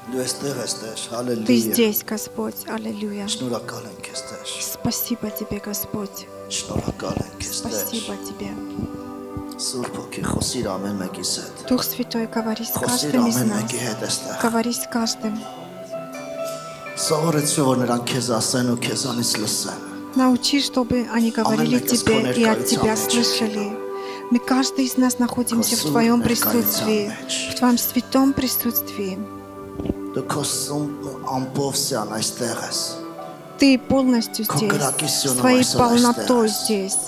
Ты здесь, Господь. Аллилуйя. Спасибо Тебе, Господь. Спасибо Тебе. Дух Святой, говори с каждым из нас. Говори с каждым. Научи, чтобы они говорили Тебе и от Тебя слышали. Мы, каждый из нас, находимся в Твоем присутствии, в Твоем святом присутствии. Ты полностью здесь, с Твоей полнотой здесь.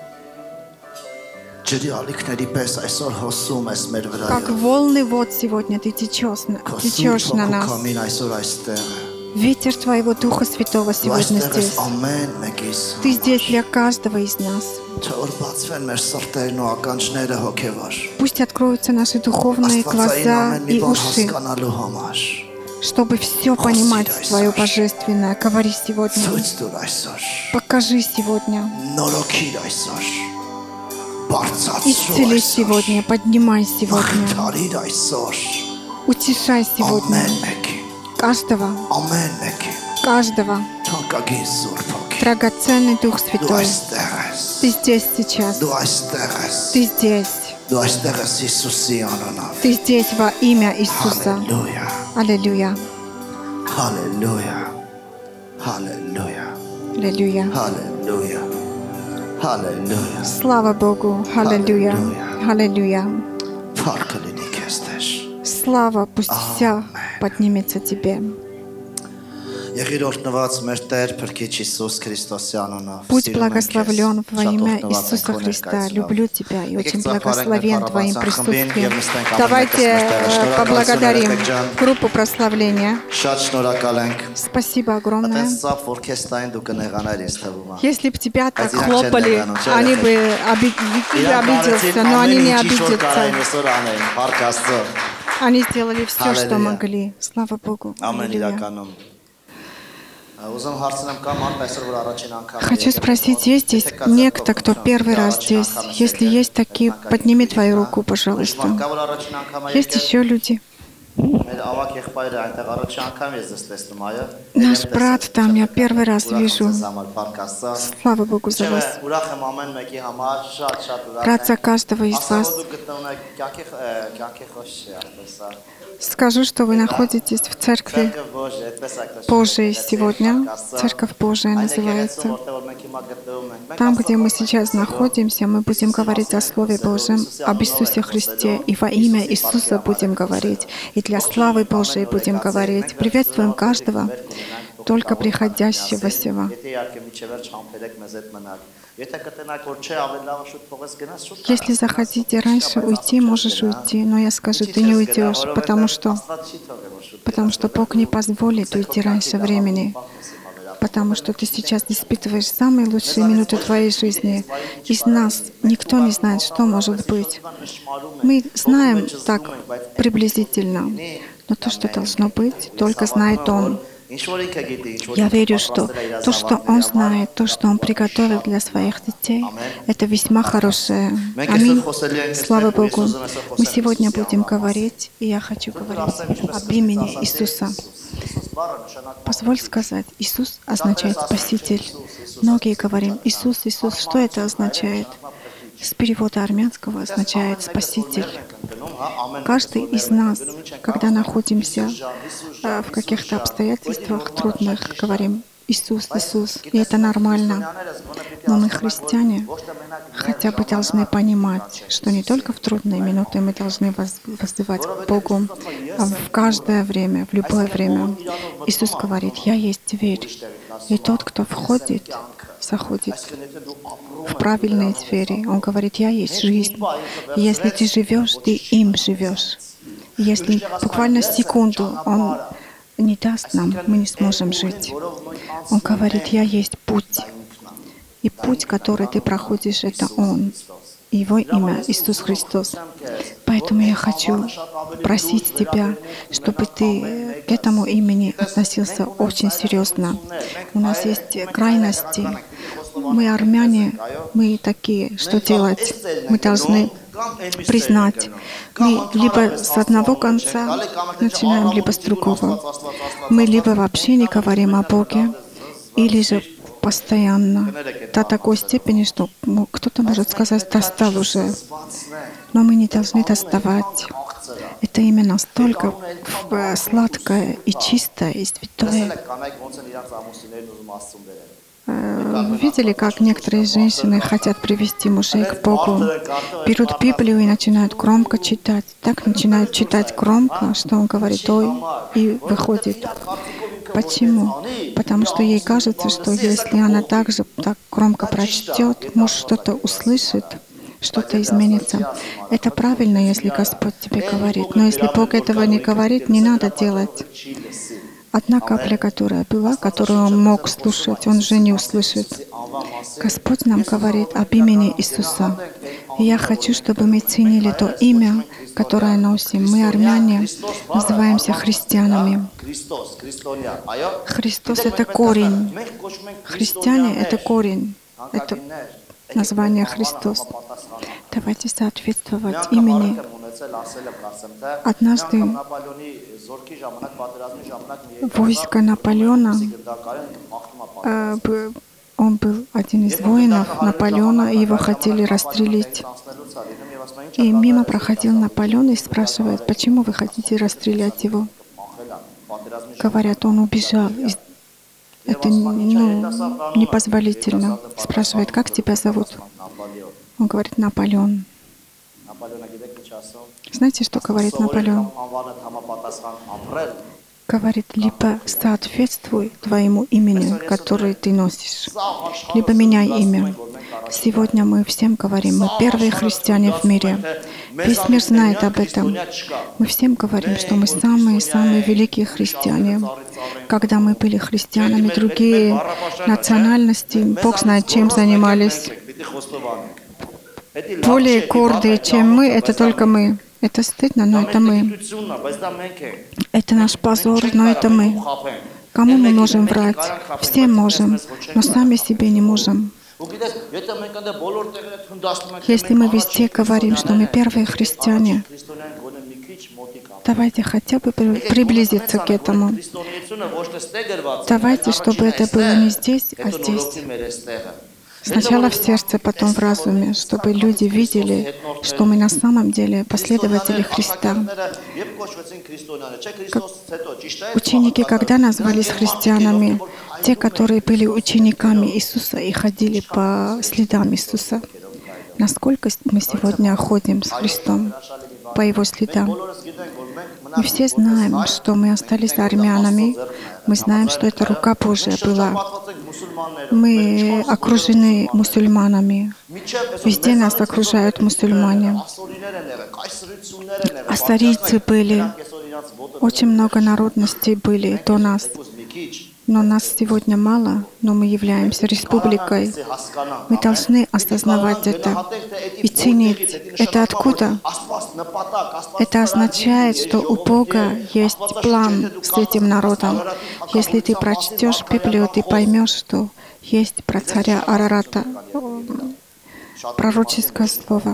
Как волны вод сегодня Ты течешь на нас. Ветер Твоего Духа Святого сегодня здесь. Ты здесь для каждого из нас. Пусть откроются наши духовные глаза и уши, чтобы все понимать Твое Божественное. Говори сегодня. Покажи сегодня. Исцели сегодня, поднимай сегодня. Утешай сегодня. Каждого. Драгоценный Дух Святой. Ты здесь сейчас. Ты здесь. Ты здесь во имя Иисуса. Аллилуйя. Аллилуйя. Аллилуйя. Аллилуйя. Аллилуйя. Аллилуйя. Слава Богу. Аллилуйя. Аллилуйя. Слава пусть вся поднимется Тебе. Будь благословлен во имя Иисуса Христа. Люблю Тебя и очень благословен Твоим присутствием. Давайте поблагодарим группу прославления. Спасибо огромное. Если бы тебя так хлопали, они бы обиделся, но они не обидятся. Они сделали все, что могли. Слава Богу. Аллилуйя. Хочу спросить, есть здесь некто, кто первый раз здесь? Если есть такие, подними твою руку, пожалуйста. Есть еще люди? Наш брат там, я первый раз вижу. Слава Богу за вас. Рад за каждого из вас. Скажу, что вы находитесь в Церкви Божией сегодня. Церковь Божия называется. Там, где мы сейчас находимся, мы будем говорить о Слове Божьем, об Иисусе Христе. И во имя Иисуса будем говорить. И для славы Божией будем говорить. Приветствуем каждого, только приходящего сего. Если захотите раньше уйти, можешь уйти, но я скажу, ты не уйдешь, потому что Бог не позволит уйти раньше времени, потому что ты сейчас испытываешь самые лучшие минуты твоей жизни. Из нас никто не знает, что может быть. Мы знаем так приблизительно, но то, что должно быть, только знает Он. Я верю, что то, что Он знает, то, что Он приготовил для своих детей, это весьма хорошее. Аминь. Слава Богу. Мы сегодня будем говорить, и я хочу говорить об имени Иисуса. Позволь сказать, Иисус означает Спаситель. Многие говорим, Иисус, Иисус, что это означает? С перевода армянского означает «спаситель». Каждый из нас, когда находимся в каких-то обстоятельствах трудных, говорим «Иисус, Иисус», и это нормально. Но мы, христиане, хотя бы должны понимать, что не только в трудные минуты мы должны воззывать к Богу, а в каждое время, в любое время. Иисус говорит, «Я есть дверь, и тот, кто входит, заходит в правильные двери». Он говорит, «Я есть жизнь». И если ты живешь, ты им живешь. И если буквально секунду Он не даст нам, мы не сможем жить. Он говорит, «Я есть путь». И путь, который ты проходишь, это Он. Его имя Иисус Христос. Поэтому я хочу просить тебя, чтобы ты к этому имени относился очень серьезно. У нас есть крайности. Мы армяне, мы такие. Что делать? Мы должны признать. Мы либо с одного конца начинаем, либо с другого. Мы либо вообще не говорим о Боге, или же постоянно, до такой степени, что кто-то может сказать, достал уже. Но мы не должны доставать. Это имя настолько сладкое и чистое, и святое. Вы видели, как некоторые женщины хотят привести мужей к Богу? Берут Библию и начинают громко читать. Так начинают читать громко, что он говорит «Ой», и выходит. Почему? Потому что ей кажется, что если она так громко прочтет, муж что-то услышит, что-то изменится. Это правильно, если Господь тебе говорит. Но если Бог этого не говорит, не надо делать. Одна капля, которая была, которую он мог слушать, он уже не услышит. Господь нам говорит об имени Иисуса. И я хочу, чтобы мы ценили то имя, которое носим. Мы, армяне, называемся христианами. Христос — это корень. Христиане — это корень. Это название Христос. Давайте соответствовать имени. Однажды войско Наполеона, он был один из воинов Наполеона, и его хотели расстрелять. И мимо проходил Наполеон и спрашивает, почему вы хотите расстрелять его? Говорят, он убежал. Это непозволительно. Спрашивает, как тебя зовут? Он говорит, Наполеон. Знаете, что говорит Наполеон? Говорит, либо соответствуй твоему имени, которое ты носишь, либо меняй имя. Сегодня мы всем говорим, мы первые христиане в мире. Весь мир знает об этом. Мы всем говорим, что мы самые-самые великие христиане. Когда мы были христианами, другие национальности, Бог знает, чем занимались. Более гордые, чем мы, это только мы. Это стыдно, но это мы. Это наш позор, но это мы. Кому мы можем врать? Всем можем, но сами себе не можем. Если мы везде говорим, что мы первые христиане, давайте хотя бы приблизиться к этому. Давайте, чтобы это было не здесь, а здесь. Сначала в сердце, потом в разуме, чтобы люди видели, что мы на самом деле последователи Христа. Ученики когда назвались христианами? Те, которые были учениками Иисуса и ходили по следам Иисуса. Насколько мы сегодня ходим с Христом по Его следам? Мы все знаем, что мы остались армянами. Мы знаем, что это рука Божия была. Мы окружены мусульманами. Везде нас окружают мусульмане. Ассарийцы были. Очень много народностей были до нас. Но нас сегодня мало, но мы являемся республикой. Мы должны осознавать это и ценить. Это откуда? Это означает, что у Бога есть план с этим народом. Если ты прочтешь Библию, ты поймешь, что есть про царя Арарата пророческое слово.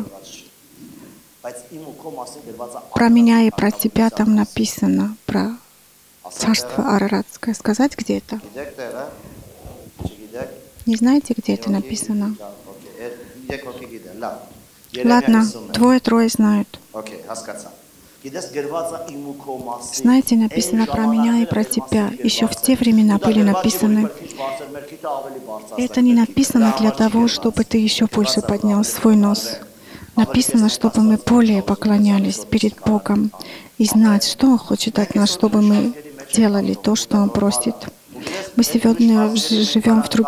Про меня и про тебя там написано, про царство Араратское. Сказать, где это? Не знаете, где это написано? Ладно, двое-трое знают. Знаете, написано про меня и про тебя. Еще в те времена были написаны. Это не написано для того, чтобы ты еще больше поднял свой нос. Написано, чтобы мы более поклонялись перед Богом и знать, что Он хочет от нас, чтобы мы делали то, что Он просит. Мы сегодня живем в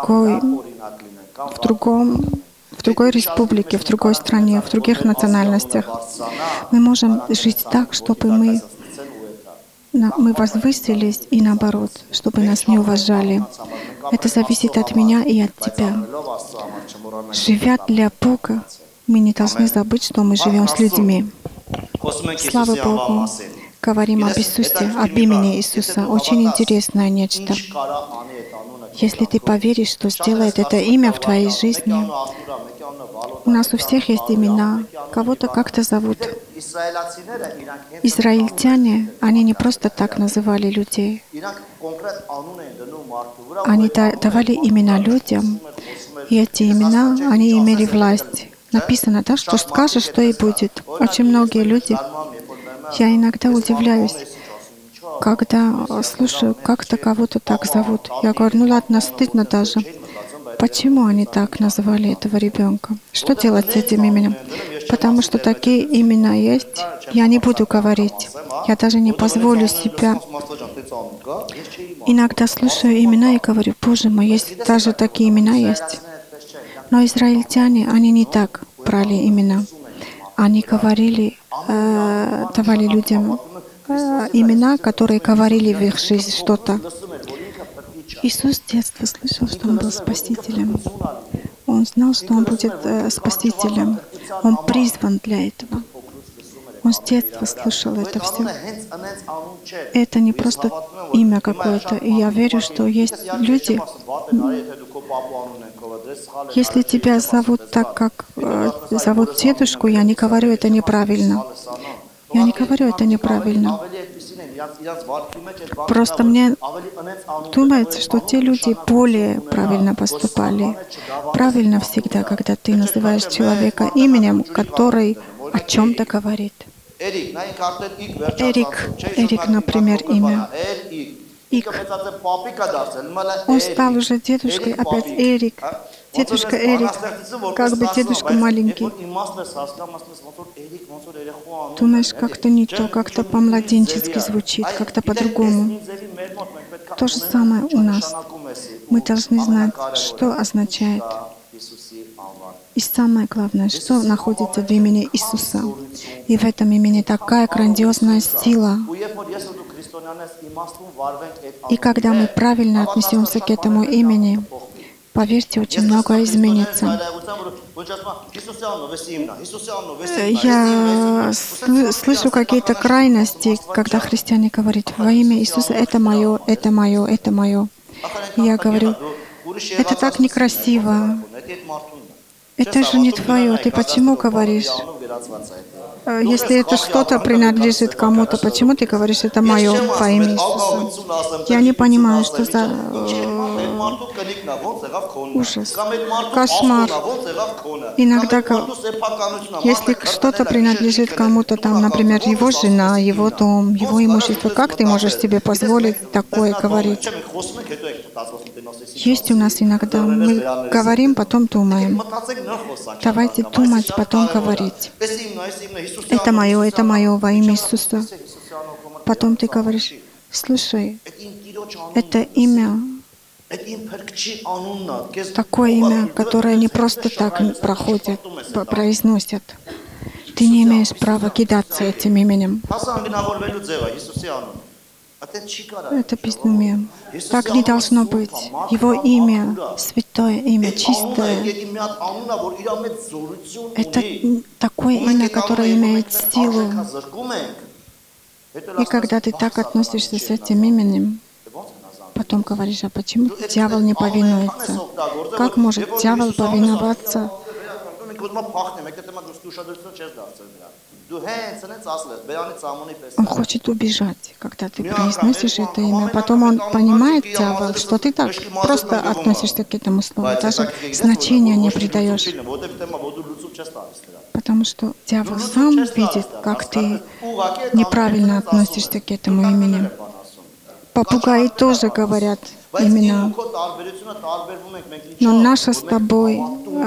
другой республике, в другой стране, в других национальностях. Мы можем жить так, чтобы мы возвысились и наоборот, чтобы нас не уважали. Это зависит от меня и от тебя. Живя для Бога, мы не должны забыть, что мы живем с людьми. Слава Богу! Говорим об Иисусе, об имени Иисуса. Очень интересное нечто. Если ты поверишь, что сделает это имя в твоей жизни, У нас у всех есть имена, кого-то как-то зовут. Израильтяне, они не просто так называли людей. Они давали имена людям, и эти имена, они имели власть. Написано, да, что скажешь, что и будет. Очень многие люди, я иногда удивляюсь, когда слушаю, как-то кого-то так зовут. Я говорю, ну ладно, стыдно даже. Почему они так назвали этого ребенка? Что делать с этим именем? Потому что такие имена есть. Я не буду говорить. Я даже не позволю себя. Иногда слушаю имена и говорю, Боже мой, есть даже такие имена есть. Но израильтяне, они не так брали имена. Они говорили, давали людям имена, которые говорили в их жизнь что-то. Иисус с детства слышал, что Он был Спасителем. Он знал, что Он будет Спасителем. Он призван для этого. Он с детства слышал это все. Это не просто имя какое-то. И я верю, что есть люди, если тебя зовут так, как зовут дедушку, я не говорю это неправильно. Я не говорю это неправильно. Просто мне думается, что те люди более правильно поступали. Правильно всегда, когда ты называешь человека именем, который о чем-то говорит. Эрик, например, имя. Ик. Он стал уже дедушкой, опять Эрик. Дедушка Эрик, как бы дедушка маленький. Думаешь, как-то не то, как-то по-младенчески звучит, как-то по-другому. То же самое у нас. Мы должны знать, что означает. И самое главное, что находится в имени Иисуса. И в этом имени такая грандиозная сила. И когда мы правильно отнесемся к этому имени, поверьте, очень многое изменится. Я слышу какие-то крайности, когда христиане говорят, во имя Иисуса это мое, это мое, это мое. И я говорю, это так некрасиво. Это же не твое. Ты почему говоришь? Если это что-то принадлежит кому-то, почему ты говоришь, это мое во имя Иисуса? Я не понимаю, что за ужас, кошмар. Иногда, если что-то принадлежит кому-то, там, например, его жена, его дом, его имущество, как ты можешь себе позволить такое говорить? Есть у нас иногда, мы говорим, потом думаем. Давайте думать, потом говорить. Это мое во имя Иисуса. Потом ты говоришь, слушай, это имя, такое имя, которое не просто так проходит, произносят. Ты не имеешь права кидаться этим именем. Это безумие. Так не должно быть. Его имя, святое имя, чистое. Это такое имя, которое имеет силу. И когда ты так относишься с этим именем, потом говоришь, а почему дьявол не повинуется? Как может дьявол повиноваться? Он хочет убежать, когда ты произносишь это имя. Потом он понимает, дьявол, что ты так просто относишься к этому слову, даже значения не придаешь. Потому что дьявол сам видит, как ты неправильно относишься к этому имени. Попугаи тоже говорят имена. Но наша с тобой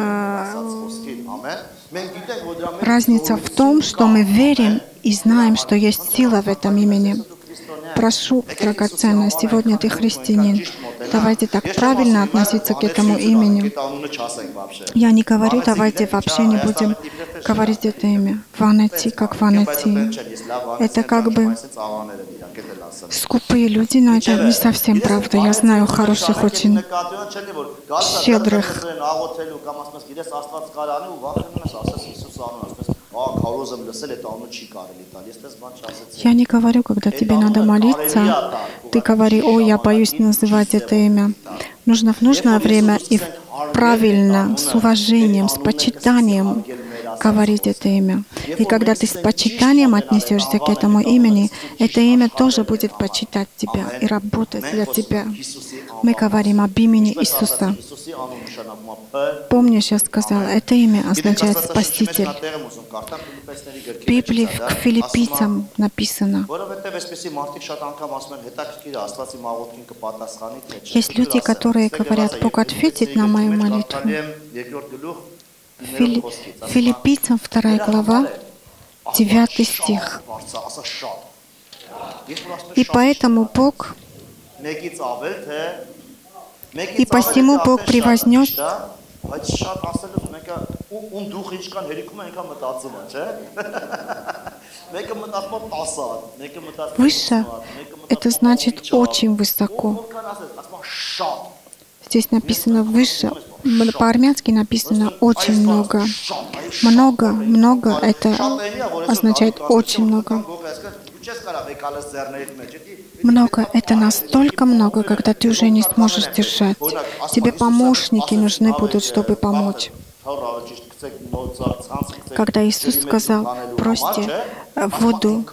разница в том, что мы верим и знаем, что есть сила в этом имени. Прошу, драгоценная, сегодня ты христианин. Давайте так правильно относиться к этому имени. Я не говорю, давайте вообще не будем говорить это имя. Ванати, как Ванати. Это как бы скупые люди, но это не совсем правда. Я знаю хороших, очень щедрых. Я не говорю, когда тебе надо молиться, ты говори, о, я боюсь называть это имя. Нужно в нужное время и правильно, с уважением, с почитанием говорить это имя. И когда ты с почитанием отнесешься к этому имени, это имя тоже будет почитать тебя и работать для тебя. Мы говорим об имени Иисуса. Помнишь, я сказала, это имя означает «Спаситель». В Библии к филиппийцам написано. Есть люди, которые говорят, Бог ответит на мою молитву. Филиппийцам 2 глава, 9 стих. И поэтому Бог, и посему Бог превознес выше, это значит очень высоко. Здесь написано выше, по-армянски написано очень много. Много, это означает очень много. Много — это настолько много, когда ты уже не сможешь держать. Тебе помощники нужны будут, чтобы помочь. Когда Иисус сказал, бросьте воду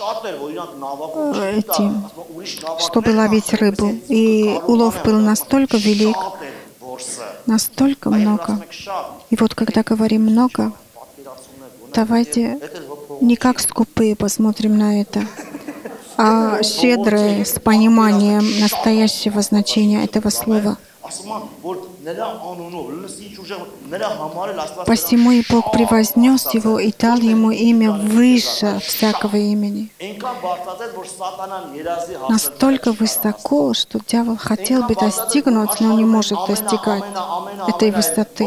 чтобы ловить рыбу, и улов был настолько велик, настолько много. И вот когда говорим много, давайте не как скупые посмотрим на это, а щедрые, с пониманием настоящего значения этого слова. Посему и Бог превознес его и дал ему имя выше всякого имени. Настолько высоко, что дьявол хотел бы достигнуть, но не может достигать этой высоты.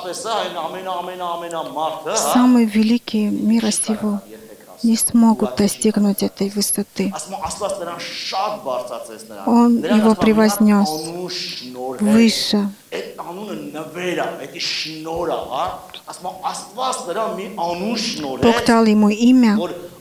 Самые великие мира сего не смогут достигнуть этой высоты. Он его превознес выше. Бог дал ему имя,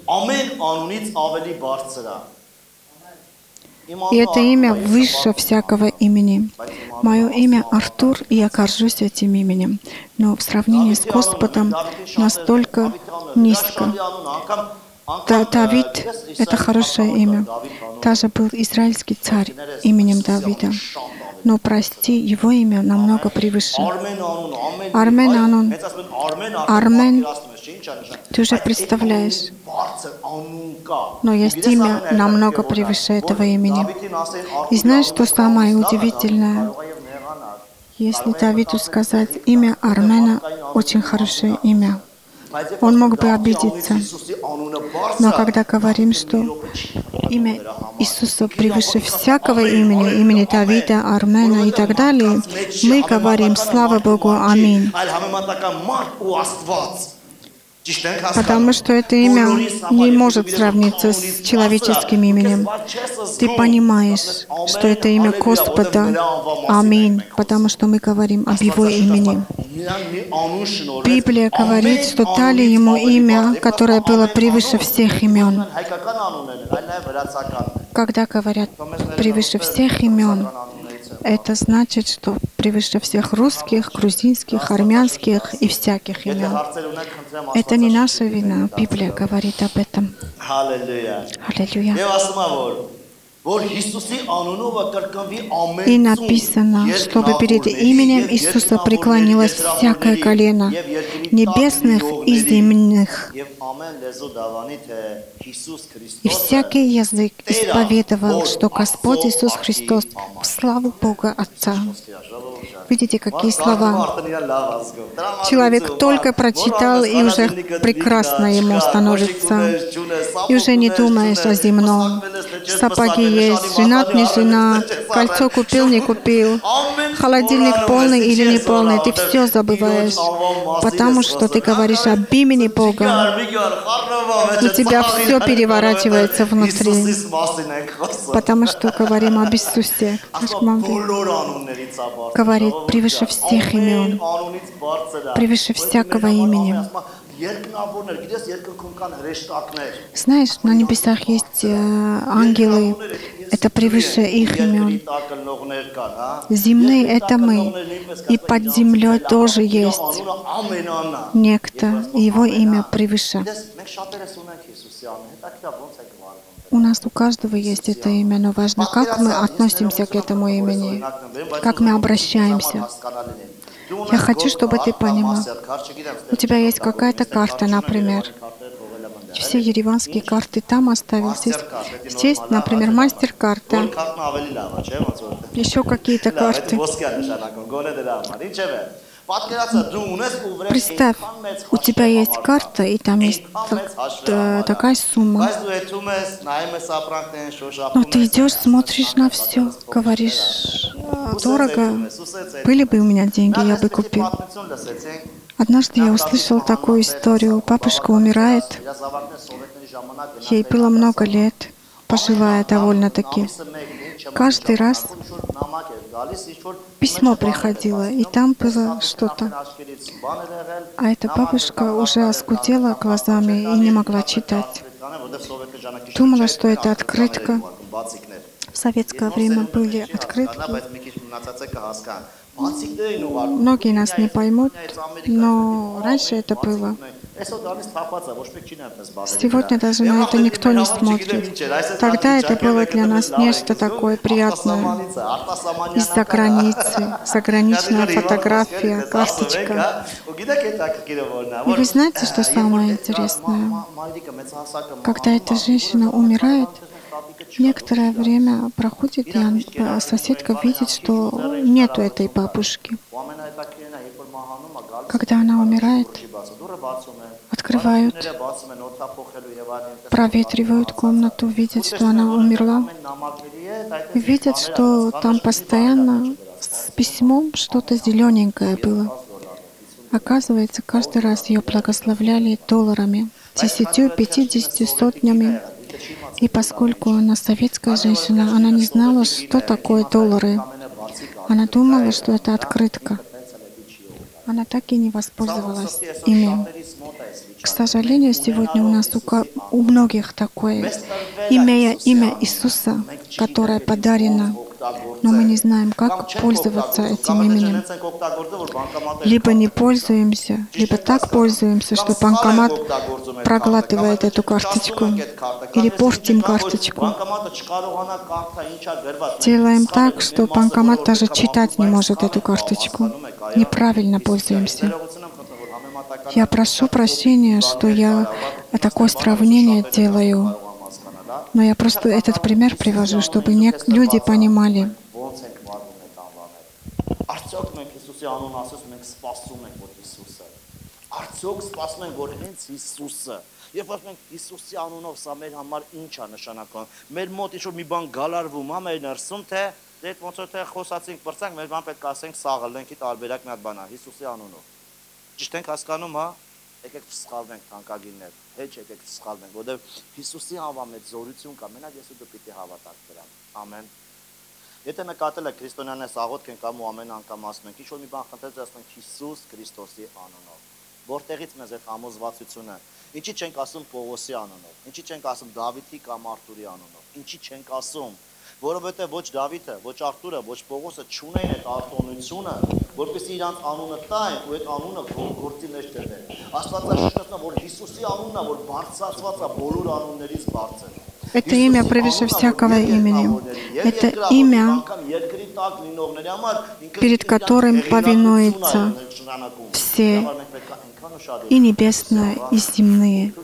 и это имя выше всякого имени. Мое имя Артур, и я горжусь этим именем. Но в сравнении с Господом настолько низко. Давид — это хорошее имя. Даже был израильский царь именем Давида. Но, прости, его имя намного превыше. Армен Анун. Армен, ты уже представляешь. Но есть имя намного превыше этого имени. И знаешь, что самое удивительное? Если Давиду сказать имя Армена, очень хорошее имя, он мог бы обидеться. Но когда говорим, что имя Иисуса превыше всякого имени, имени Давида, Армена и так далее, мы говорим «Слава Богу, аминь». Потому что это имя не может сравниться с человеческим именем. Ты понимаешь, что это имя Господа. Аминь. Потому что мы говорим об Его имени. Библия говорит, что дали Ему имя, которое было превыше всех имен. Когда говорят «превыше всех имен», это значит, что превыше всех русских, грузинских, армянских и всяких имен. Это не наша вина. Библия говорит об этом. Аллилуйя. И написано, чтобы перед именем Иисуса преклонилось всякое колено, небесных и земных, и всякий язык исповедовал, что Господь Иисус Христос в славу Бога Отца. Видите, какие слова? Человек только прочитал, и уже прекрасно ему становится. И уже не думаешь о земном. Сапоги есть, женат, не женат, кольцо купил, не купил, холодильник полный или не полный. Ты все забываешь, потому что ты говоришь об имени Бога. У тебя все переворачивается внутри, потому что говорим об Иисусе. Говорит, превыше всех имен, превыше всякого имени. Знаешь, на небесах есть ангелы, это превыше их имен. Земные — это мы. И под землей тоже есть некто, и его имя превыше. У нас у каждого есть это имя, но важно, как мы относимся к этому имени, как мы обращаемся. Я хочу, чтобы ты понимал, у тебя есть какая-то карта, например. Все ереванские карты там оставил. Здесь, например, мастер-карта. Еще какие-то карты. Представь, у тебя есть карта, и там есть такая сумма. Но ты идешь, смотришь на все, говоришь, дорого. Были бы у меня деньги, я бы купил. Однажды я услышал такую историю. Бабушка умирает. Ей было много лет, пожилая довольно-таки. Каждый раз письмо приходило, и там было что-то. А эта бабушка уже оскудела глазами и не могла читать. Думала, что это открытка. В советское время были открытки. Многие нас не поймут, но раньше это было. Сегодня даже на это никто не смотрит. Тогда это было для нас нечто такое приятное. Из-за границы, заграничная фотография, карточка. И вы знаете, что самое интересное? Когда эта женщина умирает, некоторое время проходит, и соседка видит, что нету этой бабушки. Когда она умирает, открывают, проветривают комнату, видят, что она умерла, и видят, что там постоянно с письмом что-то зелененькое было. Оказывается, каждый раз ее благословляли долларами, 10, 50, сотнями. И поскольку она советская женщина, она не знала, что такое доллары. Она думала, что это открытка. Она так и не воспользовалась ими. К сожалению, сегодня у нас у многих такое, имея имя Иисуса, которое подарено, но мы не знаем, как пользоваться этим именем. Либо не пользуемся, либо так пользуемся, что банкомат проглатывает эту карточку, или портим карточку. Делаем так, что банкомат даже читать не может эту карточку. Неправильно пользуемся. Я прошу прощения, что я такое сравнение делаю, но я просто этот пример привожу, чтобы люди понимали. Երբ որ մենք Հիսուսի անունով սա մեր համար ինչ է նշանակում, մեր մոտ ինչ-որ մի բան գալարվում է մեր ներսում, թե դե ոնց որ թե խոսացինք, բրցանք, մեր բան պետք է ասենք սաղը լենքի տարբերակ մի հատ բան է Հիսուսի անունով։ Ճիշտ ենք հասկանում, հա։ Եկեք չսխալվենք թանկագիններ, հեչ եկեք չսխալվենք, որովհետև Հիսուսի անվան մեջ զորություն կա, մենակ ես ու դու պիտի հավատաք դրան։ Ամեն։ Եթե նկատել եք քրիստոնյաներս աղոթք ենք անում ամեն անգամ ասում ենք, ինչ որ մի բան խնդրել ասում ենք Հիսուս Քրիստոսի անունով։ Որտեղից մեզ այդ համոզվածությունը։ Ինչի չենք ասում Պողոսի անունով, ինչի չենք ասում Դավիթի կամ Արթուրի անունով, ինչի չենք ասում, որովհետև ոչ Դավիթը, ոչ Արթուրը, ոչ Պողոսը չունեն այդ արտոնությունը, որպեսզի իրանց անունը տային ու այդ անունը գործի մեջ դրվեն։ Աստվածաշունչն որ Հիսուսի անունն է, որ բարձրացված է բոլոր անուններից բարձր։ Это имя превыше всякого имени. Это имя, перед которым повинуются все, и небесные, и земные.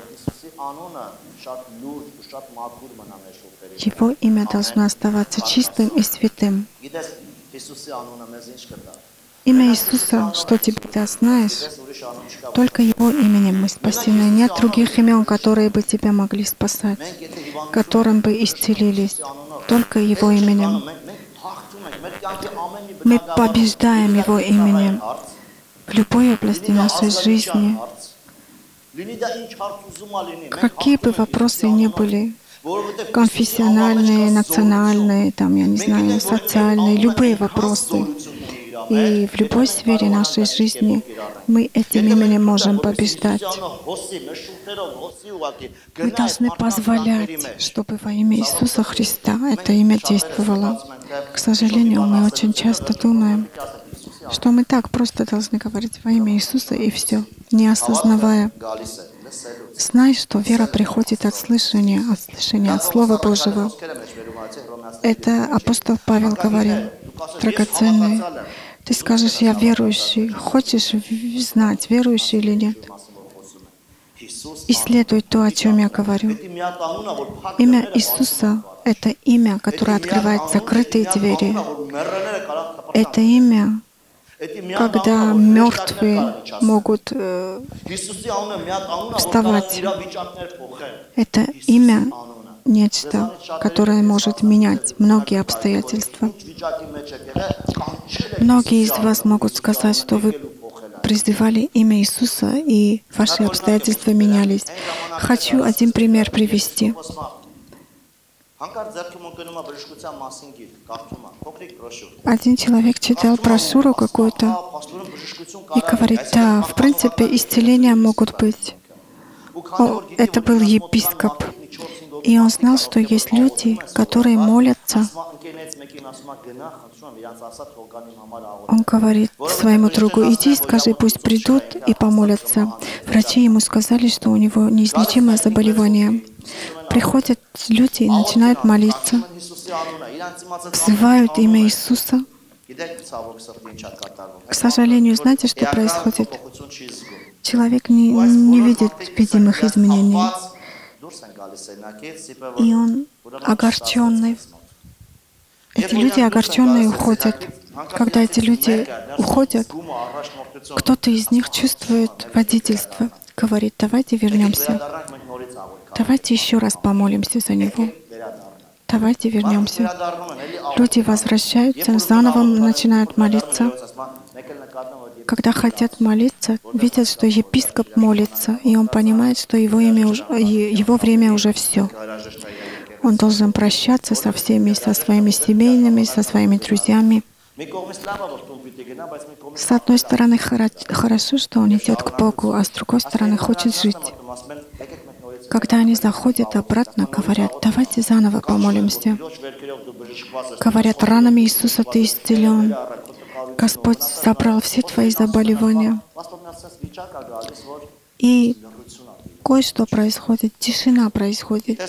Его имя должно оставаться чистым и святым. Имя Иисуса, что тебе даст, знаешь, только Его именем мы спасены. Нет других имен, которые бы тебя могли спасать, которым бы исцелились. Только Его именем. Мы побеждаем Его именем в любой области нашей жизни. Какие бы вопросы ни были, конфессиональные, национальные, там, я не знаю, социальные, любые вопросы. И в любой сфере нашей жизни мы этим именем можем побеждать. Мы должны позволять, чтобы во имя Иисуса Христа это имя действовало. К сожалению, мы очень часто думаем, что мы так просто должны говорить во имя Иисуса и все, не осознавая. Знай, что вера приходит от слышания, от Слова Божьего. Это апостол Павел говорил, драгоценный. Ты скажешь, я верующий. Хочешь знать, верующий или нет? Исследуй то, о чем я говорю. Имя Иисуса — это имя, которое открывает закрытые двери. Это имя, когда мертвые могут вставать. Это имя — нечто, которое может менять многие обстоятельства. Многие из вас могут сказать, что вы призывали имя Иисуса, и ваши обстоятельства менялись. Хочу один пример привести. Один человек читал брошюру какую-то и говорит, да, в принципе, исцеления могут быть. Это был епископ. И он знал, что есть люди, которые молятся. Он говорит своему другу, иди, скажи, пусть придут и помолятся. Врачи ему сказали, что у него неизлечимое заболевание. Приходят люди и начинают молиться, взывают имя Иисуса. К сожалению, знаете, что происходит? Человек не видит видимых изменений. И он огорченный. Эти люди огорченные уходят. Когда эти люди уходят, кто-то из них чувствует водительство, говорит, давайте вернемся. Давайте еще раз помолимся за него. Давайте вернемся. Люди возвращаются, заново начинают молиться. Когда хотят молиться, видят, что епископ молится, и он понимает, что его время уже все. Он должен прощаться со всеми, со своими семейными, со своими друзьями. С одной стороны, хорошо, что он идет к Богу, а с другой стороны, хочет жить. Когда они заходят обратно, говорят, давайте заново помолимся. Говорят, ранами Иисуса ты исцелен. Господь забрал все твои заболевания. И кое-что происходит, тишина происходит.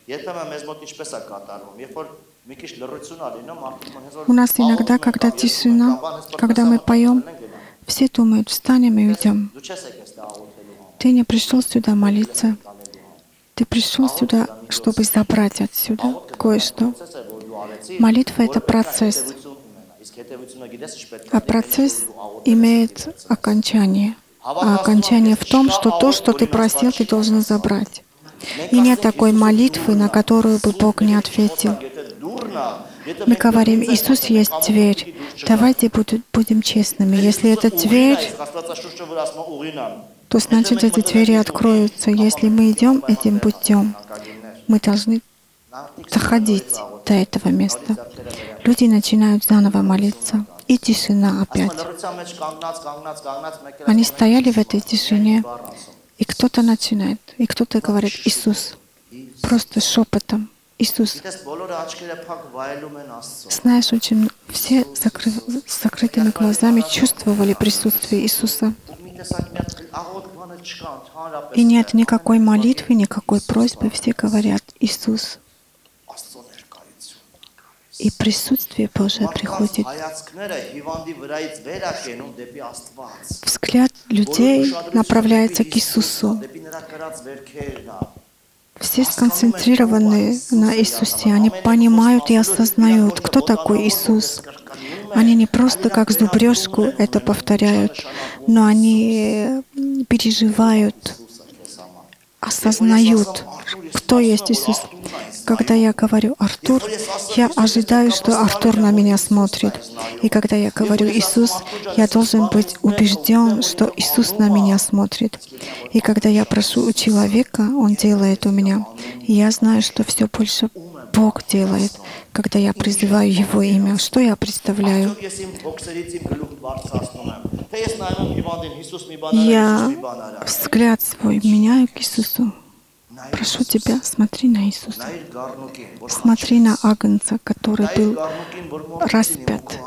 У нас иногда, когда тишина, когда мы поем, все думают, встанем и уйдем. Ты не пришел сюда молиться. Ты пришел сюда, чтобы забрать отсюда кое-что. Молитва — это процесс. А процесс имеет окончание. А окончание в том, что то, что ты просил, ты должен забрать. И нет такой молитвы, на которую бы Бог не ответил. Мы говорим, Иисус есть дверь. Давайте будем честными. Если это дверь, то значит, эти двери откроются. Если мы идем этим путем, мы должны доходить до этого места. Люди начинают заново молиться. И тишина опять. Они стояли в этой тишине, и кто-то начинает, и кто-то говорит «Иисус». Просто шепотом «Иисус». Знаешь, очень все с закрытыми глазами чувствовали присутствие Иисуса. И нет никакой молитвы, никакой просьбы. Все говорят «Иисус». И присутствие Божие приходит. Взгляд людей направляется к Иисусу. Все сконцентрированы на Иисусе. Они понимают и осознают, кто такой Иисус. Они не просто как зубрежку это повторяют, но они переживают, осознают, кто есть Иисус. Когда я говорю «Артур», я ожидаю, что Артур на меня смотрит. И когда я говорю «Иисус», я должен быть убежден, что Иисус на меня смотрит. И когда я прошу у человека, Он делает у меня. И я знаю, что все больше Бог делает, когда я призываю Его имя. Что я представляю? Я взгляд свой меняю к Иисусу. Прошу Тебя, смотри на Иисуса. Смотри на Агнца, который был распят.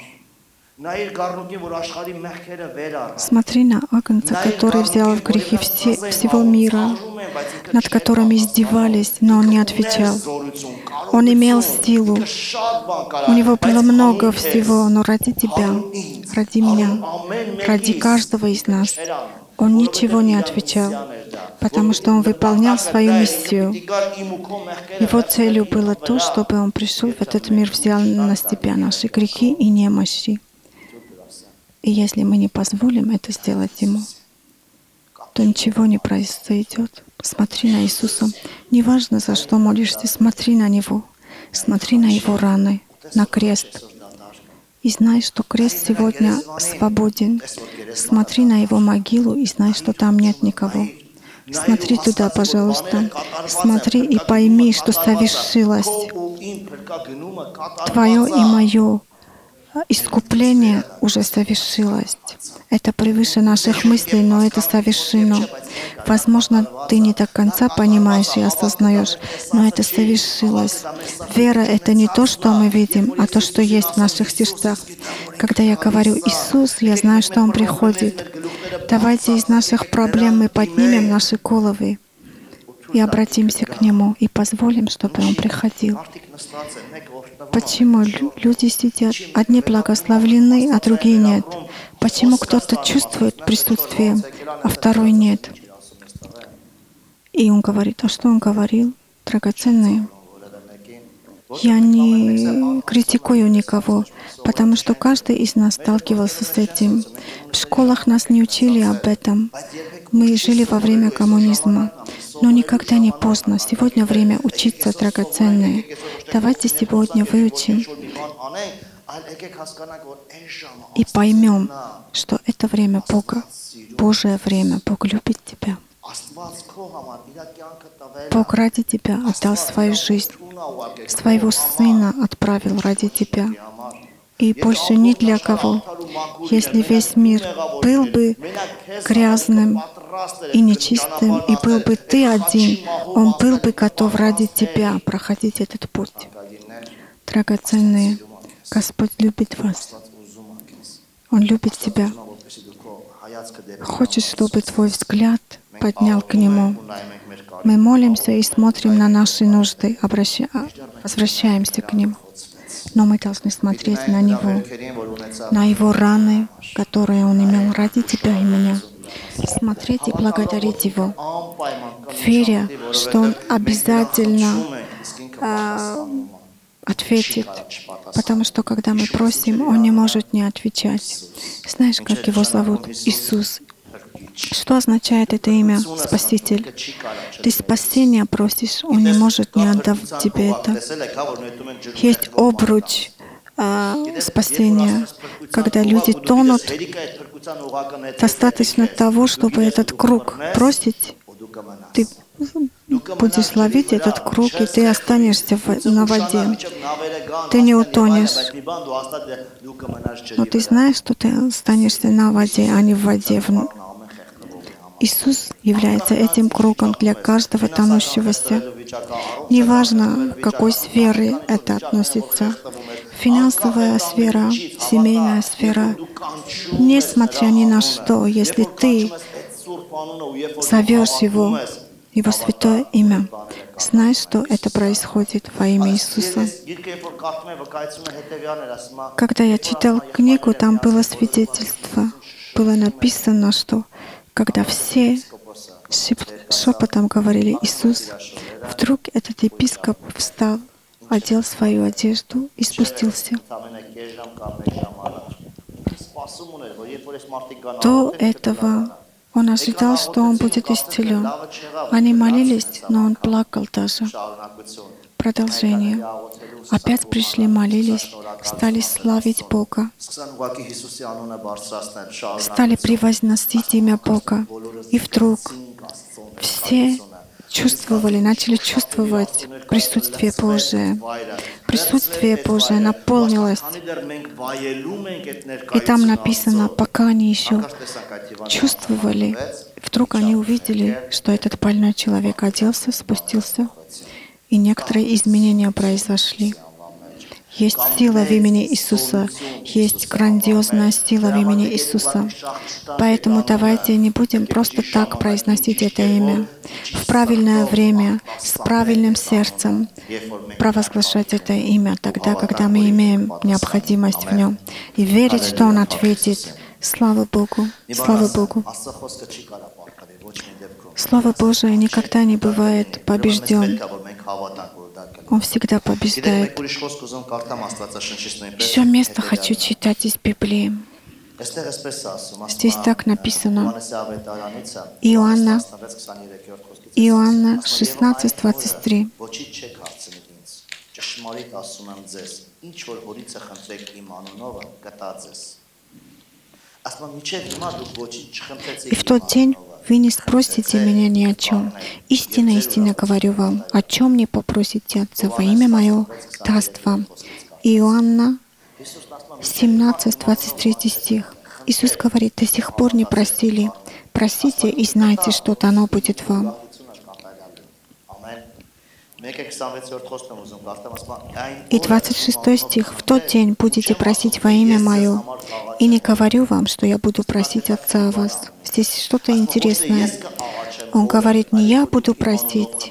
Смотри на Агнца, который взял в грехи всего мира, над которыми издевались, но Он не отвечал. Он имел силу. У Него было много всего, но ради Тебя, ради меня, ради каждого из нас Он ничего не отвечал, потому что Он выполнял свою миссию. Его целью было то, чтобы Он пришел в этот мир, взял на себя наши грехи и немощи. И если мы не позволим это сделать Ему, то ничего не произойдет. Смотри на Иисуса. Неважно, за что молишься, смотри на Него. Смотри на Его раны, на крест. И знай, что крест сегодня свободен. Смотри на Его могилу и знай, что там нет никого. Смотри туда, пожалуйста. Смотри и пойми, что совершилось. Твое и мое искупление уже совершилось. Это превыше наших мыслей, но это совершено. Возможно, ты не до конца понимаешь и осознаешь, но это совершилось. Вера — это не то, что мы видим, а то, что есть в наших сердцах. Когда я говорю «Иисус», я знаю, что Он приходит. Давайте из наших проблем мы поднимем наши головы и обратимся к Нему, и позволим, чтобы Он приходил. Почему люди сидят, одни благословлены, а другие нет? Почему кто-то чувствует присутствие, а второй нет? И он говорит, а что он говорил? Драгоценные. Я не критикую никого, потому что каждый из нас сталкивался с этим. В школах нас не учили об этом. Мы жили во время коммунизма. Но никогда не поздно. Сегодня время учиться, драгоценные. Давайте сегодня выучим и поймем, что это время Бога, Божие время. Бог любит тебя. Бог ради тебя отдал свою жизнь, своего Сына отправил ради тебя. И больше ни для кого. Если весь мир был бы грязным и нечистым, и был бы ты один, Он был бы готов ради тебя проходить этот путь. Драгоценные, Господь любит вас. Он любит тебя. Хочет, чтобы твой взгляд поднял к Нему. Мы молимся и смотрим на наши нужды, возвращаемся к Нему. Но мы должны смотреть на Него, на Его раны, которые Он имел ради тебя и меня. Смотреть и благодарить Его, веря, что Он обязательно ответит. Потому что, когда мы просим, Он не может не отвечать. Знаешь, как Его зовут? Иисус. Что означает это имя «Спаситель»? Ты спасения просишь, Он не может не отдать тебе это. Есть обруч спасения, когда люди тонут. Достаточно того, чтобы этот круг бросить, ты будешь ловить этот круг, и ты останешься на воде. Ты не утонешь. Но ты знаешь, что ты останешься на воде, а не в воде. Иисус является этим кругом для каждого тонущегося. Неважно, к какой сфере это относится. Финансовая сфера, семейная сфера. Несмотря ни на что, если ты зовешь Его святое имя, знай, что это происходит во имя Иисуса. Когда я читал книгу, там было свидетельство. Было написано, что когда все шепотом говорили «Иисус», вдруг этот епископ встал, одел свою одежду и спустился. До этого он ожидал, что он будет исцелен. Они молились, но он плакал даже. Продолжение. Опять пришли, молились, стали славить Бога, стали превозносить имя Бога. И вдруг все чувствовали, начали чувствовать присутствие Божие. Присутствие Божие наполнилось. И там написано, пока они еще чувствовали, вдруг они увидели, что этот больной человек оделся, спустился, и некоторые изменения произошли. Есть сила в имени Иисуса, есть грандиозная сила в имени Иисуса. Поэтому давайте не будем просто так произносить это имя. В правильное время, с правильным сердцем провозглашать это имя тогда, когда мы имеем необходимость в нем. И верить, что Он ответит. Слава Богу! Слава Богу! Слово Божие никогда не бывает побежден. Он всегда побеждает. Еще место хочу читать из Библии. Здесь так написано. Иоанна 16:23. И в тот день вы не спросите меня ни о чем. Истинно, истинно говорю вам, о чем не попросите Отца во имя Мое, даст вам. Иоанна 17:23 стих. Иисус говорит, до сих пор не просили. Просите и знайте, что дано будет вам. И 26 стих. В тот день будете просить во имя Мое. И не говорю вам, что я буду просить Отца о вас. Здесь что-то интересное. Он говорит, не я буду просить,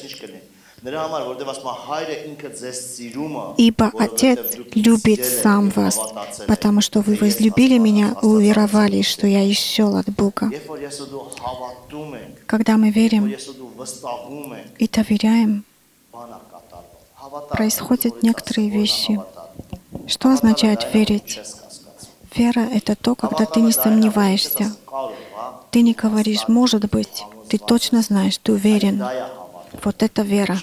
ибо Отец любит сам вас, потому что вы возлюбили Меня и уверовали, что я исшел от Бога. Когда мы верим и доверяем, происходят некоторые вещи. Что означает верить? Вера — это то, когда ты не сомневаешься. Ты не говоришь «может быть», ты точно знаешь, ты уверен. Вот это вера.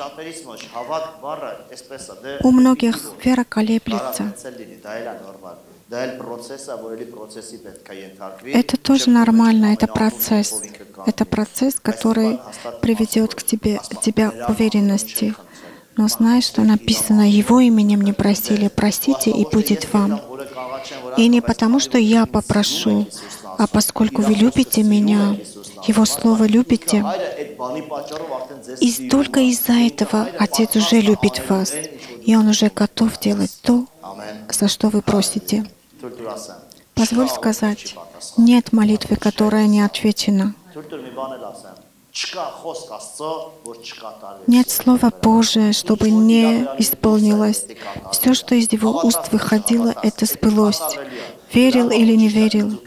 У многих вера колеблется. Это тоже нормально, это процесс. Это процесс, который приведет к тебя к уверенности. Но знаешь, что написано, Его именем не просили, просите, и будет вам. И не потому, что я попрошу, а поскольку вы любите Меня, Его Слово любите, и только из-за этого Отец уже любит вас, и Он уже готов делать то, за что вы просите. Позволь сказать, нет молитвы, которая не отвечена. Нет Слова Божия, чтобы не исполнилось. Все, что из Его уст выходило, это сбылось. Верил или не верил.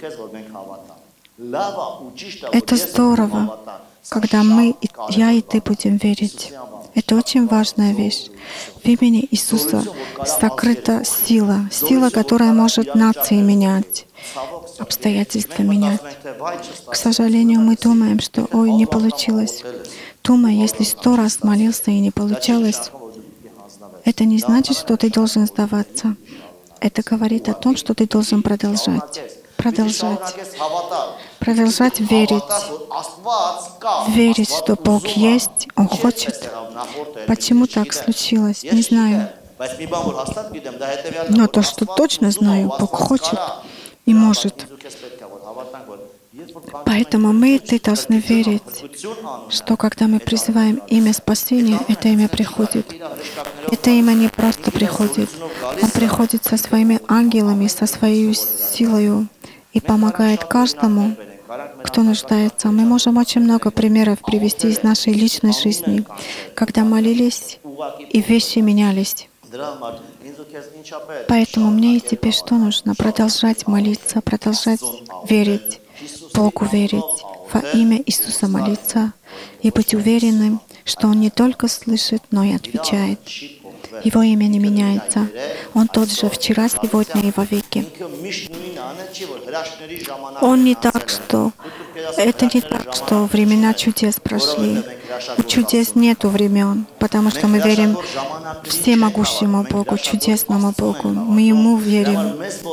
Это здорово, когда я и ты будем верить. Это очень важная вещь. В имени Иисуса сокрыта сила, которая может нации менять, обстоятельства менять. К сожалению, мы думаем, что «ой, не получилось». Думая, если 100 раз молился и не получалось, это не значит, что ты должен сдаваться. Это говорит о том, что ты должен продолжать верить. Верить, что Бог есть, Он хочет. Почему так случилось, не знаю. Но то, что точно знаю, Бог хочет и может. Поэтому мы и ты должны верить, что когда мы призываем имя спасения, это имя приходит. Это имя не просто приходит. Он приходит со своими ангелами, со своей силой и помогает каждому, кто нуждается. Мы можем очень много примеров привести из нашей личной жизни, когда молились и вещи менялись. Поэтому мне и тебе что нужно? Продолжать молиться, продолжать верить, Богу верить, во имя Иисуса молиться и быть уверенным, что Он не только слышит, но и отвечает. Его имя не меняется. Он тот же вчера, сегодня и вовеки. Это не так, что времена чудес прошли. чудес нету времен, потому что мы верим всемогущему Богу, чудесному Богу. Мы Ему верим.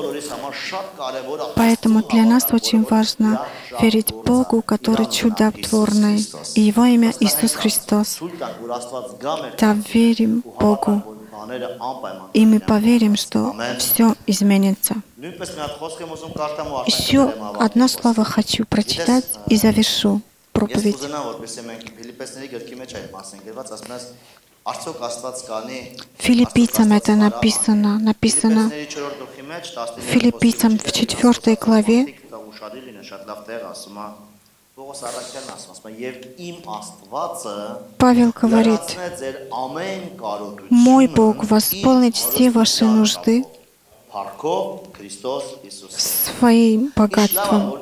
Поэтому для нас очень важно верить Богу, который чудотворный, и Его имя Иисус Христос. Да, верим Богу, и мы поверим, что все изменится. Еще одно слово хочу прочитать и завершу проповедь. Филиппийцам это написано Филиппийцам в 4 главе. Павел говорит: «Мой Бог восполнит все ваши нужды своим богатством».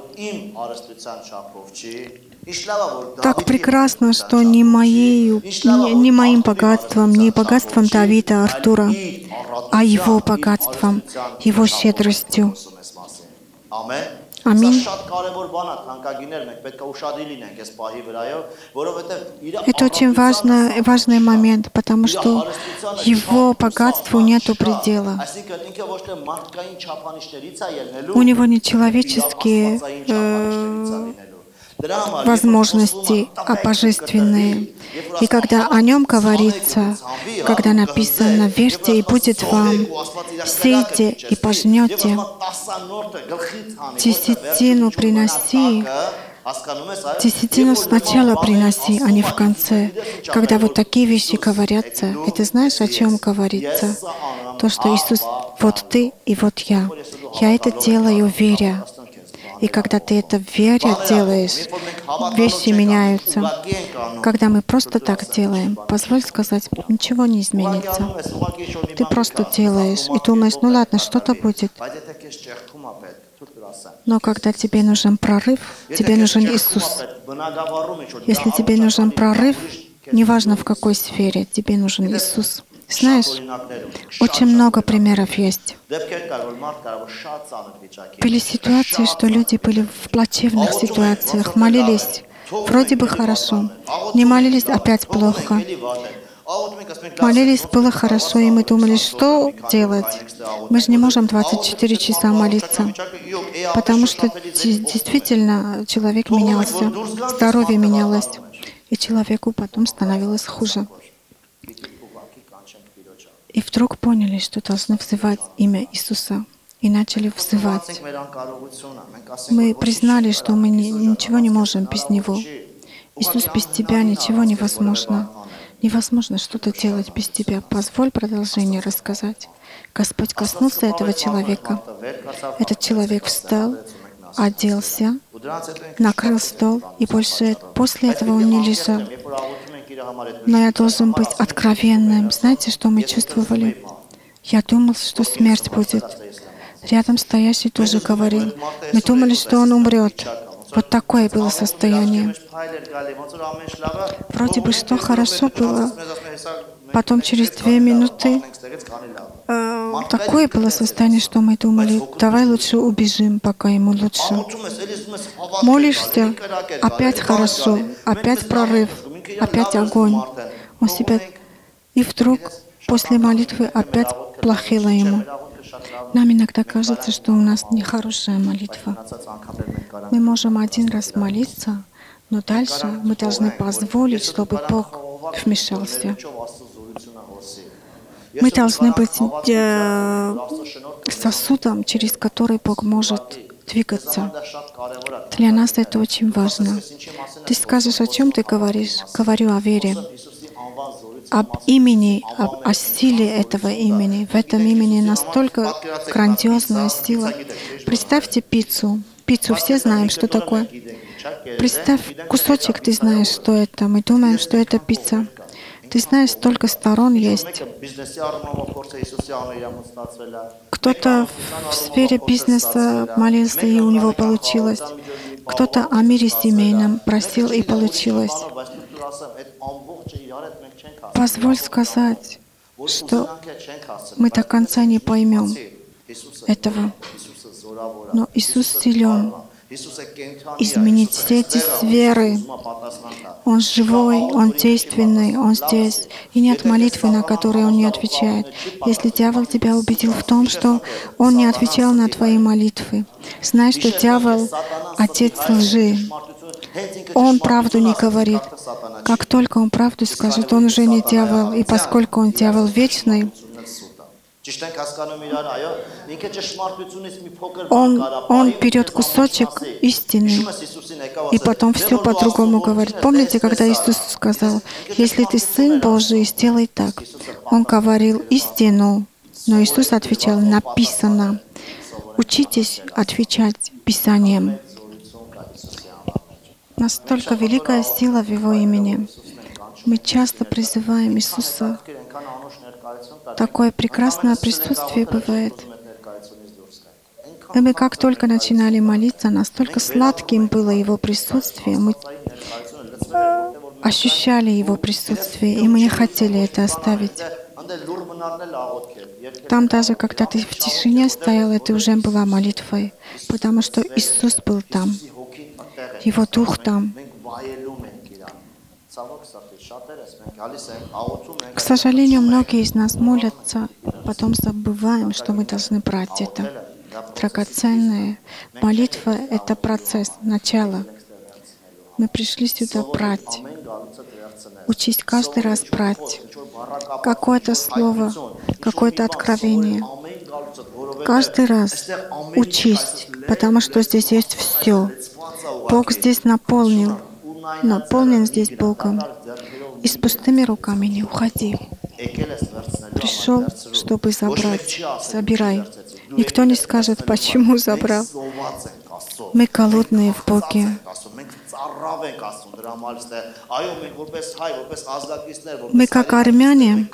Так прекрасно, что не моим богатством, не богатством Давида, Артура, а Его богатством, Его щедростью. Аминь. Это очень важный момент, потому что Его богатству нету предела. У Него не человеческие возможности, а божественные. И когда о Нем говорится, когда написано: «Верьте, и будет вам, сейте и пожнете, десятину приноси». Десятину сначала приноси, а не в конце. Когда вот такие вещи говорятся, это знаешь, о чем говорится? То, что Иисус, вот ты и вот я. Я это делаю веря. И когда ты это веря делаешь, вещи меняются. Когда мы просто так делаем, позволь сказать, ничего не изменится. Ты просто делаешь и думаешь: ну ладно, что-то будет. Но когда тебе нужен прорыв, тебе нужен Иисус. Если тебе нужен прорыв, неважно в какой сфере, тебе нужен Иисус. Знаешь, очень много примеров есть. Были ситуации, что люди были в плачевных ситуациях, молились, вроде бы хорошо, не молились, опять плохо. Молились, было хорошо, и мы думали, что делать? Мы же не можем 24 часа молиться, потому что действительно человек менялся, здоровье менялось, и человеку потом становилось хуже. И вдруг поняли, что должны взывать имя Иисуса. И начали взывать. Мы признали, что мы ничего не можем без Него. Иисус, без Тебя ничего невозможно. Невозможно что-то делать без Тебя. Позволь продолжение рассказать. Господь коснулся этого человека. Этот человек встал, оделся, накрыл стол, и после этого он не лежал. Но я должен быть откровенным. Знаете, что мы чувствовали? Я думал, что смерть будет. Рядом стоящий тоже говорил. Мы думали, что он умрет. Вот такое было состояние. Вроде бы что хорошо было. Потом через 2 минуты такое было состояние, что мы думали: давай лучше убежим, пока ему лучше. Молишься, опять хорошо, опять прорыв, опять огонь. Он себя... И вдруг после молитвы опять плохило ему. Нам иногда кажется, что у нас нехорошая молитва. Мы можем один раз молиться, но дальше мы должны позволить, чтобы Бог вмешался. Мы должны быть сосудом, через который Бог может двигаться. Для нас это очень важно. Ты скажешь, о чем ты говоришь? Говорю о вере. Об имени, о силе этого имени. В этом имени настолько грандиозная сила. Представьте пиццу. Пиццу все знаем, что такое. Представь кусочек, ты знаешь, что это. Мы думаем, что это пицца. Ты знаешь, столько сторон есть. Кто-то в сфере бизнеса молился, и у него получилось. Кто-то о мире семейном просил, и получилось. Позволь сказать, что мы до конца не поймем этого. Но Иисус силен. изменить все эти сферы. Он живой, Он действенный, Он здесь. И нет молитвы, на которую Он не отвечает. Если дьявол тебя убедил в том, что он не отвечал на твои молитвы, знай, что дьявол — отец лжи. Он правду не говорит. Как только он правду скажет, он уже не дьявол. И поскольку он дьявол вечный, он берет кусочек истины и потом все по-другому говорит. Помните, когда Иисус сказал: «Если ты Сын Божий, сделай так». Он говорил истину, но Иисус отвечал: «Написано». Учитесь отвечать Писанием. Настолько великая сила в Его имени. Мы часто призываем Иисуса. Такое прекрасное присутствие бывает. И мы как только начинали молиться, настолько сладким было Его присутствие, мы ощущали Его присутствие, и мы не хотели это оставить. Там даже, когда ты в тишине стоял, это уже была молитвой, потому что Иисус был там, Его Дух там. К сожалению, многие из нас молятся, потом забываем, что мы должны брать это. Драгоценное. Молитва — это процесс, начало. Мы пришли сюда брать, учить каждый раз брать. Какое-то слово, какое-то откровение. Каждый раз учись, потому что здесь есть все. Бог здесь наполнен здесь Богом. И с пустыми руками не уходи. Пришел, чтобы забрать. Забирай. Никто не скажет, почему забрал. Мы голодные в Боге. Мы, как армяне,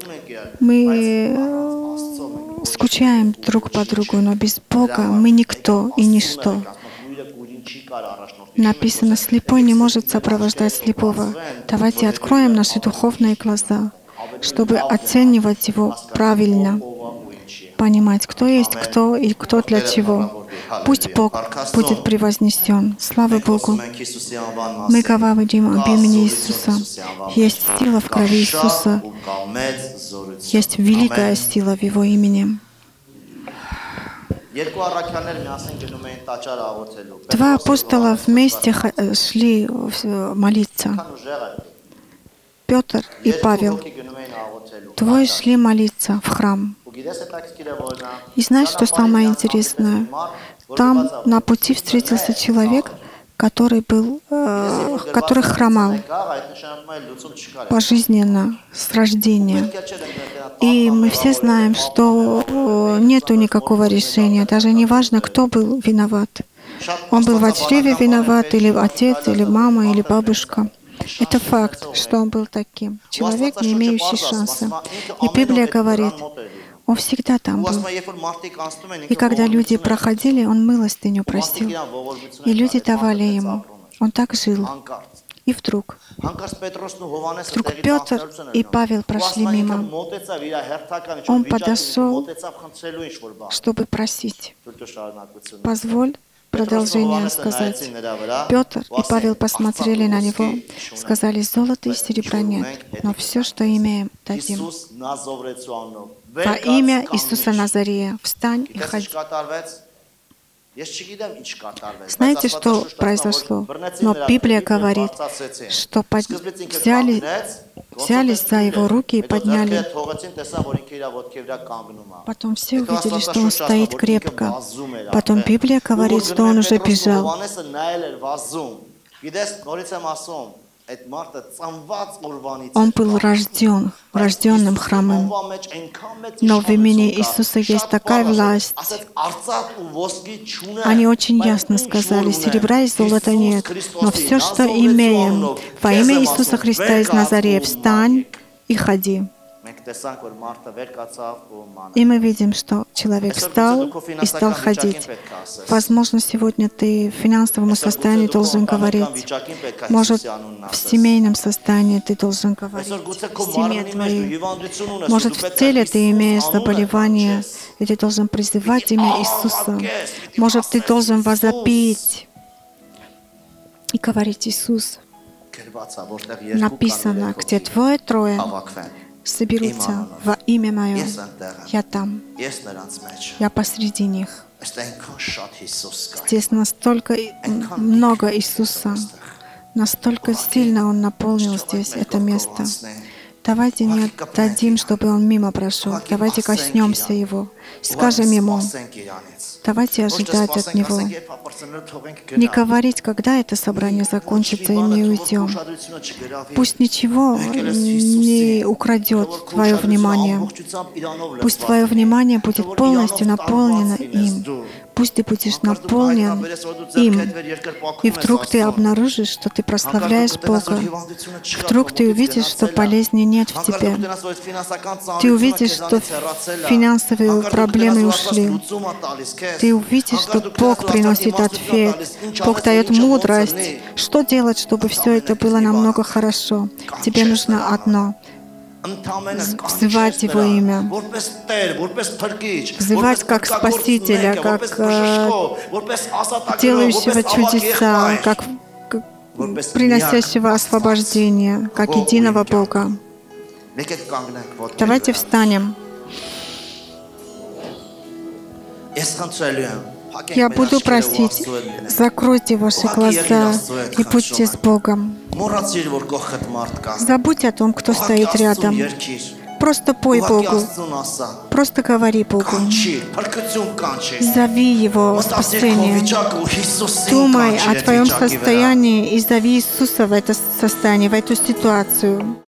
мы скучаем друг по другу, но без Бога мы никто и ничто. Написано: слепой не может сопровождать слепого. Давайте откроем наши духовные глаза, чтобы оценивать его правильно, понимать, кто есть кто и кто для чего. Пусть Бог будет превознесен. Слава Богу! Мы говорим об имени Иисуса. Есть сила в крови Иисуса. Есть великая сила в Его имени. Два апостола вместе шли молиться. Петр и Павел. Двое шли молиться в храм. И знаешь, что самое интересное? Там на пути встретился человек, который хромал пожизненно, с рождения. И мы все знаем, что нету никакого решения. Даже не важно, кто был виноват. Он был в чреве виноват, или отец, или мама, или бабушка. Это факт, что он был таким. Человек, не имеющий шанса. И Библия говорит, он всегда там был. И когда люди проходили, он милостыню просил. И люди давали ему. Он так жил. И вдруг Петр и Павел прошли мимо. Он подошел, чтобы просить. Позволь продолжение сказать. Петр и Павел посмотрели на него, сказали: золота и серебра нет, но все, что имеем, дадим. Во имя Иисуса Назарея, встань и ходи. Знаете, что произошло? Но Библия говорит, что взялись за его руки и подняли. Потом все увидели, что он стоит крепко. Потом Библия говорит, что он уже бежал. Он был рожденным хромым. Но в имени Иисуса есть такая власть. Они очень ясно сказали: серебра и золота нет, но все, что имеем, во имя Иисуса Христа из Назарея, встань и ходи. И мы видим, что человек встал и стал ходить. Возможно, сегодня ты в финансовом состоянии должен говорить. Может, в семейном состоянии ты должен говорить, в семье твоей. Может, в теле ты имеешь заболевание, и ты должен призывать имя Иисуса. Может, ты должен возопить и говорить: Иисус, գրված է, որտեղ երկու կամ написано, երեք где հոգի двое-трое հավաքվեն, соберутся во имя Мое, ես այնտեղ եմ, я там, ես նրանց մեջ։ я посреди них. Այստեղ այնքան շատ Հիսուս կա։ Здесь настолько много Иисуса, настолько сильно Он наполнил здесь это место. Давайте не отдадим, чтобы Он мимо прошел. Давайте коснемся Его, скажем Ему. Давайте ожидать от Него. Не говорить, когда это собрание закончится, и не уйдем. Пусть ничего не украдет твое внимание. Пусть твое внимание будет полностью наполнено им. Пусть ты будешь наполнен им. И вдруг ты обнаружишь, что ты прославляешь Бога. Вдруг ты увидишь, что болезни нет в тебе. Ты увидишь, что финансовые проблемы ушли. Ты увидишь, что Бог приносит ответ. Бог дает мудрость. Что делать, чтобы все это было намного хорошо? Тебе нужно одно — взывать Его имя. Взывать как Спасителя, как делающего чудеса, как приносящего освобождение, как единого Бога. Давайте встанем. Я буду просить, закройте ваши глаза и будьте с Богом. Забудь о том, кто стоит рядом. Просто пой Богу. Просто говори Богу. Зови Его о спасении. Думай о твоем состоянии и зови Иисуса в это состояние, в эту ситуацию.